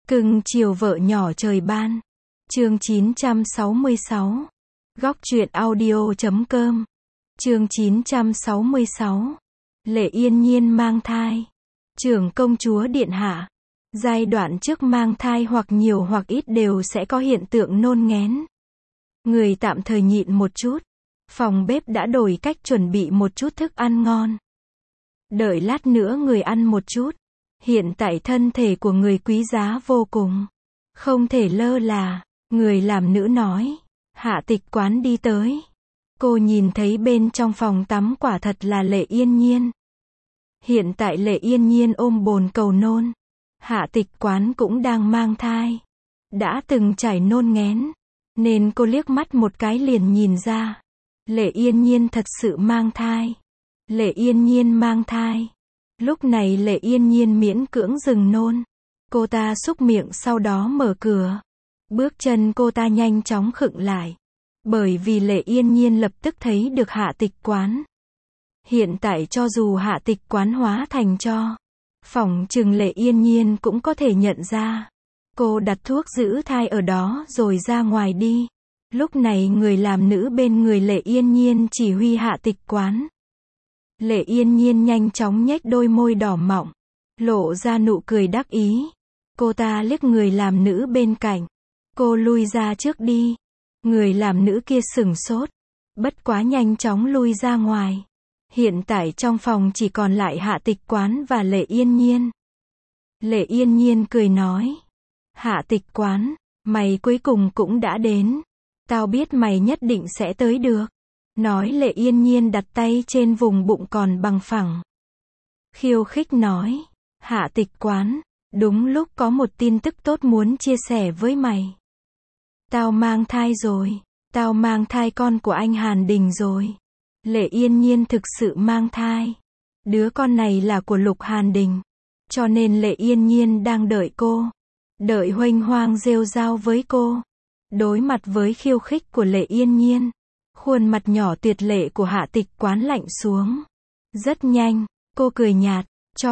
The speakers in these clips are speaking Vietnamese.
Cưng chiều vợ nhỏ trời ban. Chương 966. Góc truyện audio.com. Chương 966. Lệ Yên Nhiên mang thai. Trưởng công chúa điện hạ. Giai đoạn trước mang thai hoặc nhiều hoặc ít đều sẽ có hiện tượng nôn nghén. Người tạm thời nhịn một chút. Phòng bếp đã đổi cách chuẩn bị một chút thức ăn ngon. Đợi lát nữa người ăn một chút. Hiện tại thân thể của người quý giá vô cùng. Không thể lơ là. Người làm nữ nói. Hạ tịch quán đi tới. Cô nhìn thấy bên trong phòng tắm quả thật là Lệ Yên Nhiên. Hiện tại Lệ Yên Nhiên ôm bồn cầu nôn. Hạ tịch quán cũng đang mang thai. Đã từng trải nôn nghén. Nên cô liếc mắt một cái liền nhìn ra. Lệ Yên Nhiên thật sự mang thai. Lệ Yên Nhiên mang thai. Lúc này Lệ Yên Nhiên miễn cưỡng dừng nôn. Cô ta xúc miệng sau đó mở cửa. Bước chân cô ta nhanh chóng khựng lại. Bởi vì Lệ Yên Nhiên lập tức thấy được Hạ tịch quán. Hiện tại cho dù Hạ tịch quán hóa thành tro, phỏng chừng Lệ Yên Nhiên cũng có thể nhận ra. Cô đặt thuốc giữ thai ở đó rồi ra ngoài đi. Lúc này người làm nữ bên người Lệ Yên Nhiên chỉ huy Hạ tịch quán. Lệ Yên Nhiên nhanh chóng nhếch đôi môi đỏ mọng, lộ ra nụ cười đắc ý. Cô ta liếc người làm nữ bên cạnh. Cô lui ra trước đi. Người làm nữ kia sửng sốt. Bất quá nhanh chóng lui ra ngoài. Hiện tại trong phòng chỉ còn lại Hạ tịch quán và Lệ Yên Nhiên. Lệ Yên Nhiên cười nói. Hạ tịch quán, mày cuối cùng cũng đã đến. Tao biết mày nhất định sẽ tới được. Nói Lệ Yên Nhiên đặt tay trên vùng bụng còn bằng phẳng. Khiêu khích nói. Hạ tịch quán, đúng lúc có một tin tức tốt muốn chia sẻ với mày. Tao mang thai rồi. Tao mang thai con của anh Hàn Đình rồi. Lệ Yên Nhiên thực sự mang thai. Đứa con này là của Lục Hàn Đình. Cho nên Lệ Yên Nhiên đang đợi cô. Đợi huênh hoang rêu rao với cô. Đối mặt với khiêu khích của Lệ Yên Nhiên, khuôn mặt nhỏ tuyệt lệ của Hạ tịch quán lạnh xuống. Rất nhanh, cô cười nhạt.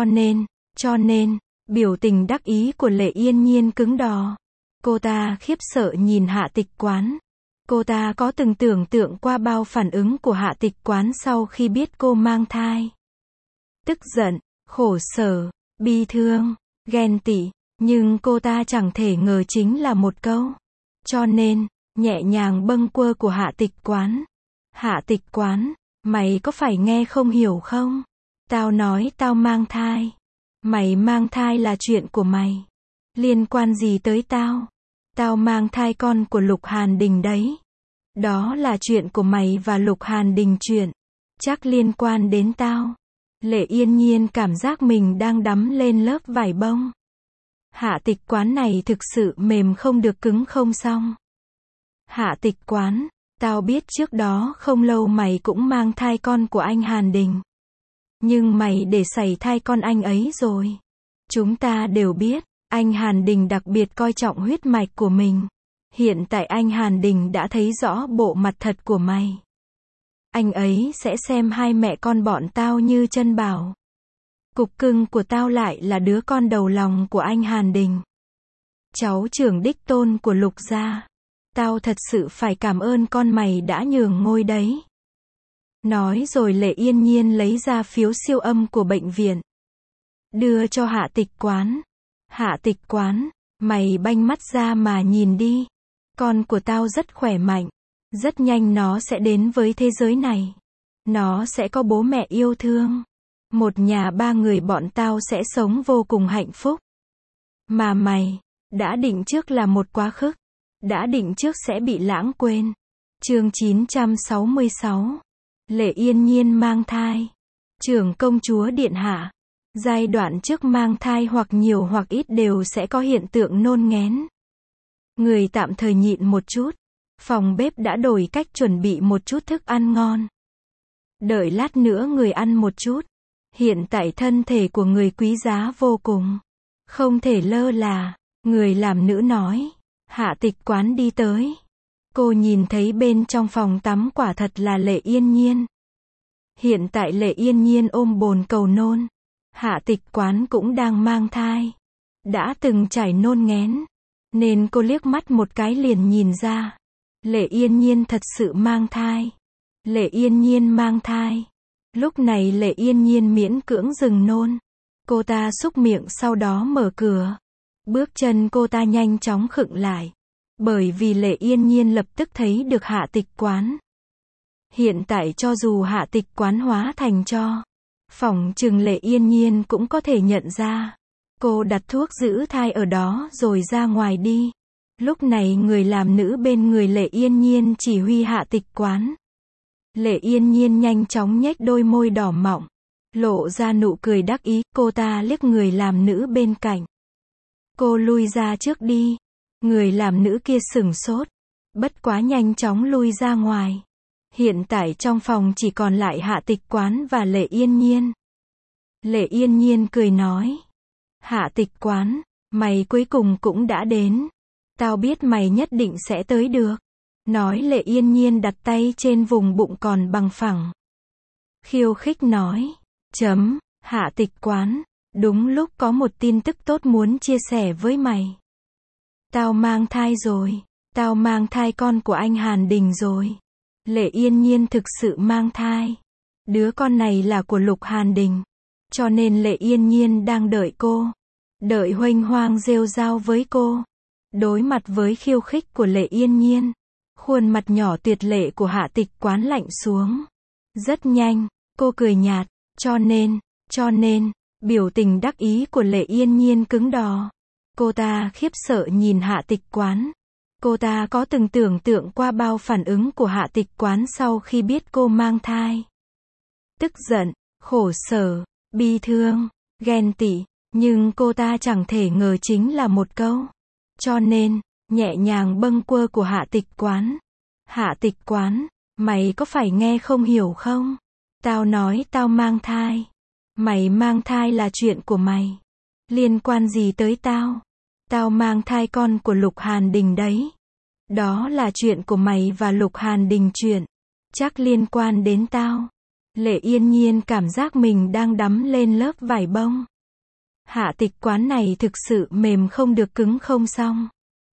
Cho nên, biểu tình đắc ý của Lệ Yên Nhiên cứng đờ. Cô ta khiếp sợ nhìn Hạ tịch quán. Cô ta có từng tưởng tượng qua bao phản ứng của Hạ tịch quán sau khi biết cô mang thai. Tức giận, khổ sở, bi thương, ghen tị. Nhưng cô ta chẳng thể ngờ chính là một câu. Cho nên, nhẹ nhàng bâng quơ của Hạ tịch quán. Hạ tịch quán, mày có phải nghe không hiểu không? Tao nói tao mang thai. Mày mang thai là chuyện của mày. Liên quan gì tới tao? Tao mang thai con của Lục Hàn Đình đấy. Đó là chuyện của mày và Lục Hàn Đình chuyện. Chắc liên quan đến tao. Lệ Yên Nhiên cảm giác mình đang đắm lên lớp vải bông. Hạ tịch quán này thực sự mềm không được cứng không xong. Hạ tịch quán, tao biết trước đó không lâu mày cũng mang thai con của anh Hàn Đình. Nhưng mày để sảy thai con anh ấy rồi. Chúng ta đều biết, anh Hàn Đình đặc biệt coi trọng huyết mạch của mình. Hiện tại anh Hàn Đình đã thấy rõ bộ mặt thật của mày. Anh ấy sẽ xem hai mẹ con bọn tao như chân bảo. Cục cưng của tao lại là đứa con đầu lòng của anh Hàn Đình. Cháu trưởng đích tôn của Lục gia. Tao thật sự phải cảm ơn con mày đã nhường ngôi đấy. Nói rồi Lệ Yên Nhiên lấy ra phiếu siêu âm của bệnh viện. Đưa cho Hạ tịch quán. Hạ tịch quán, mày banh mắt ra mà nhìn đi. Con của tao rất khỏe mạnh. Rất nhanh nó sẽ đến với thế giới này. Nó sẽ có bố mẹ yêu thương. Một nhà ba người bọn tao sẽ sống vô cùng hạnh phúc. Mà mày, đã định trước là một quá khứ. Đã định trước sẽ bị lãng quên. Chương 966. Lệ Yên Nhiên mang thai. Trưởng công chúa điện hạ. Giai đoạn trước mang thai hoặc nhiều hoặc ít đều sẽ có hiện tượng nôn nghén. Người tạm thời nhịn một chút. Phòng bếp đã đổi cách chuẩn bị một chút thức ăn ngon. Đợi lát nữa người ăn một chút. Hiện tại thân thể của người quý giá vô cùng. Không thể lơ là. Người làm nữ nói. Hạ tịch quán đi tới. Cô nhìn thấy bên trong phòng tắm quả thật là Lệ Yên Nhiên. Hiện tại Lệ Yên Nhiên ôm bồn cầu nôn. Hạ tịch quán cũng đang mang thai. đã từng trải nôn nghén, nên cô liếc mắt một cái liền nhìn ra. Lệ Yên Nhiên thật sự mang thai. Lệ Yên Nhiên mang thai. Lúc này Lệ Yên Nhiên miễn cưỡng dừng nôn. Cô ta súc miệng sau đó mở cửa. Bước chân cô ta nhanh chóng khựng lại. Bởi vì Lệ Yên Nhiên lập tức thấy được Hạ Tịch Quán. Hiện tại cho dù Hạ Tịch Quán hóa thành tro, phỏng chừng Lệ Yên Nhiên cũng có thể nhận ra. Cô đặt thuốc giữ thai ở đó rồi ra ngoài đi. Lúc này người làm nữ bên người Lệ Yên Nhiên chỉ huy Hạ Tịch Quán. Lệ Yên Nhiên nhanh chóng nhếch đôi môi đỏ mọng, lộ ra nụ cười đắc ý, cô ta liếc người làm nữ bên cạnh. Cô lui ra trước đi. Người làm nữ kia sửng sốt, bất quá nhanh chóng lui ra ngoài. Hiện tại trong phòng chỉ còn lại Hạ Tịch Quán và Lệ Yên Nhiên. Lệ Yên Nhiên cười nói. Hạ Tịch Quán, mày cuối cùng cũng đã đến. Tao biết mày nhất định sẽ tới được. Nói Lệ Yên Nhiên đặt tay trên vùng bụng còn bằng phẳng. Khiêu khích nói. Hạ Tịch Quán, đúng lúc có một tin tức tốt muốn chia sẻ với mày. Tao mang thai rồi. Tao mang thai con của anh Hàn Đình rồi. Lệ Yên Nhiên thực sự mang thai. Đứa con này là của Lục Hàn Đình. Cho nên Lệ Yên Nhiên đang đợi cô. Đợi huênh hoang rêu rao với cô. Đối mặt với khiêu khích của Lệ Yên Nhiên, khuôn mặt nhỏ tuyệt lệ của Hạ Tịch Quán lạnh xuống. Rất nhanh, cô cười nhạt. Cho nên, biểu tình đắc ý của Lệ Yên Nhiên cứng đờ. Cô ta khiếp sợ nhìn Hạ Tịch Quán. Cô ta có từng tưởng tượng qua bao phản ứng của Hạ Tịch Quán sau khi biết cô mang thai. Tức giận, khổ sở, bi thương, ghen tị, nhưng cô ta chẳng thể ngờ chính là một câu. Cho nên, nhẹ nhàng bâng quơ của Hạ Tịch Quán. Hạ Tịch Quán, mày có phải nghe không hiểu không? Tao nói tao mang thai. Mày mang thai là chuyện của mày. Liên quan gì tới tao? Tao mang thai con của Lục Hàn Đình đấy. Đó là chuyện của mày và Lục Hàn Đình chuyện. Chắc liên quan đến tao. Lệ Yên Nhiên cảm giác mình đang đắm lên lớp vải bông. Hạ Tịch Quán này thực sự mềm không được cứng không xong.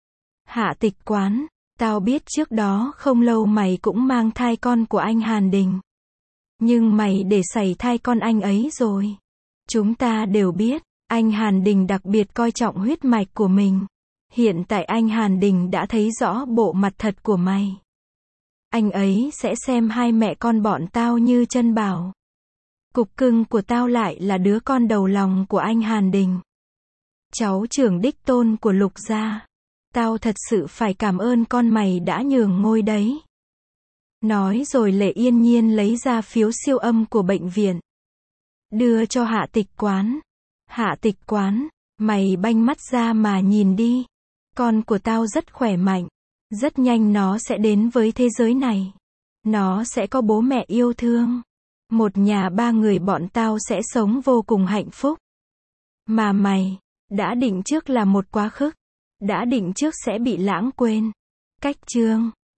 Hạ Tịch Quán, tao biết trước đó không lâu mày cũng mang thai con của anh Hàn Đình. Nhưng mày để sảy thai con anh ấy rồi. Chúng ta đều biết, anh Hàn Đình đặc biệt coi trọng huyết mạch của mình. Hiện tại anh Hàn Đình đã thấy rõ bộ mặt thật của mày. Anh ấy sẽ xem hai mẹ con bọn tao như chân bảo. Cục cưng của tao lại là đứa con đầu lòng của anh Hàn Đình. Cháu trưởng đích tôn của Lục gia. Tao thật sự phải cảm ơn con mày đã nhường ngôi đấy. Nói rồi Lệ Yên Nhiên lấy ra phiếu siêu âm của bệnh viện. Đưa cho Hạ Tịch Quán. Hạ Tịch Quán, mày banh mắt ra mà nhìn đi. Con của tao rất khỏe mạnh. Rất nhanh nó sẽ đến với thế giới này. Nó sẽ có bố mẹ yêu thương. Một nhà ba người bọn tao sẽ sống vô cùng hạnh phúc. Mà mày, đã định trước là một quá khứ. Đã định trước sẽ bị lãng quên. Cách chương